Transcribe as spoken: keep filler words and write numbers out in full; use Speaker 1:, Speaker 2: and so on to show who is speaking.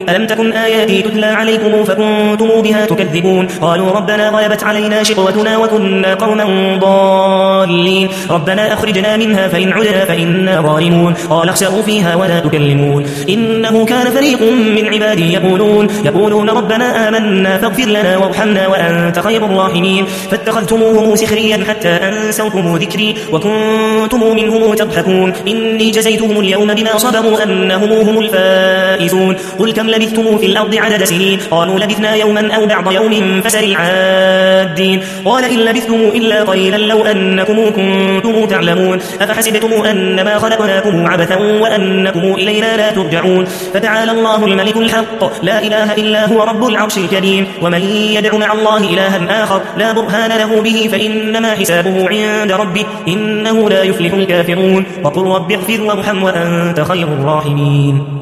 Speaker 1: ألم تكن آياتي تتلى عليكم فكنتم بها تكذبون قالوا ربنا غلبت علينا شقوتنا وكنا قوما ضالين ربنا أخرجنا منها فإن عدنا فإنا ظالمون قال اخسئوا فيها ولا تكلمون إنه كان فريق من عبادي يقولون يقولون ربنا آمنا فاغفر لنا وارحمنا وأنت خير الراحمين فاتخذتموهم سخريا حتى أنسوكم ذكري وكنتم منهم تضحكون إني جزيتهم اليوم بما صبروا أنهم هم الفائزون قل كم لبثتم في الأرض عدد سنين قالوا لبثنا يوما أو بعض يوم فسر العادين قال إن لبثتم إلا قليلا لو أنكم كنتم تعلمون أفحسبتم أنما خلقناكم عبثا وأنكم إلينا لا ترجعون فتعالى الله الملك الحق لا إله إلا هو رب العرش الكريم ومن يدع مع الله إلها آخر لا برهان له به فإنما حسابه عند ربه إنه لا يفلح الكافرون وقل رب اغفر وارحم وأنت خير الراحمين